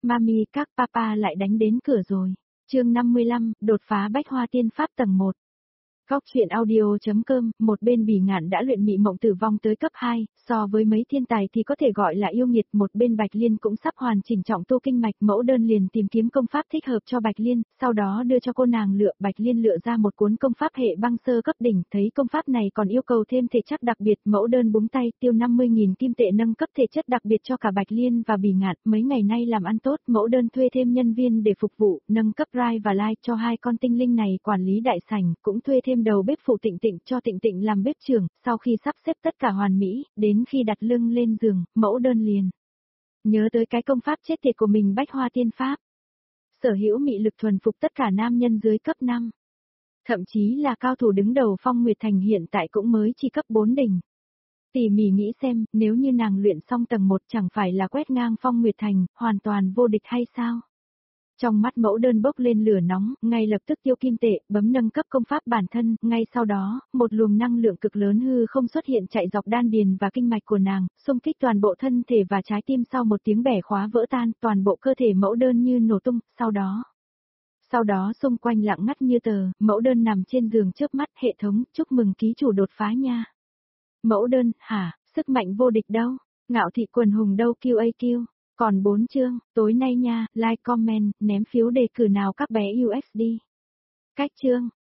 Mami các papa lại đánh đến cửa rồi. Chương 55, đột phá bách hoa tiên pháp tầng 1. Góc truyện audio.com, một bên Bỉ Ngạn đã luyện mị mộng tử vong tới cấp 2, so với mấy thiên tài thì có thể gọi là yêu nghiệt, một bên Bạch Liên cũng sắp hoàn chỉnh trọng tu kinh mạch, mẫu đơn liền tìm kiếm công pháp thích hợp cho Bạch Liên, sau đó đưa cho cô nàng lựa, Bạch Liên lựa ra một cuốn công pháp hệ băng sơ cấp đỉnh, thấy công pháp này còn yêu cầu thêm thể chất đặc biệt, mẫu đơn búng tay tiêu 50.000 kim tệ nâng cấp thể chất đặc biệt cho cả Bạch Liên và Bỉ Ngạn, mấy ngày nay làm ăn tốt, mẫu đơn thuê thêm nhân viên để phục vụ, nâng cấp Rai và Lai cho hai con tinh linh này quản lý đại sảnh, cũng thuê thêm đầu bếp phụ Tịnh Tịnh cho Tịnh Tịnh làm bếp trưởng, sau khi sắp xếp tất cả hoàn mỹ, đến khi đặt lưng lên giường, mẫu đơn liền nhớ tới cái công pháp chết tiệt của mình bách hoa tiên pháp. Sở hữu mị lực thuần phục tất cả nam nhân dưới cấp 5. Thậm chí là cao thủ đứng đầu Phong Nguyệt Thành hiện tại cũng mới chỉ cấp 4 đỉnh. Tỉ mỉ nghĩ xem, nếu như nàng luyện xong tầng 1 chẳng phải là quét ngang Phong Nguyệt Thành, hoàn toàn vô địch hay sao? Trong mắt mẫu đơn bốc lên lửa nóng, ngay lập tức tiêu kim tệ, bấm nâng cấp công pháp bản thân, ngay sau đó, một luồng năng lượng cực lớn hư không xuất hiện chạy dọc đan điền và kinh mạch của nàng, xung kích toàn bộ thân thể và trái tim, sau một tiếng bẻ khóa vỡ tan, toàn bộ cơ thể mẫu đơn như nổ tung, sau đó xung quanh lặng ngắt như tờ, mẫu đơn nằm trên giường chớp mắt, hệ thống, chúc mừng ký chủ đột phá nha. Mẫu đơn, hả, sức mạnh vô địch đâu, ngạo thị quần hùng đâu QAQ. Còn 4 chương, tối nay nha, like comment, ném phiếu đề cử nào các bé USD. Cách chương.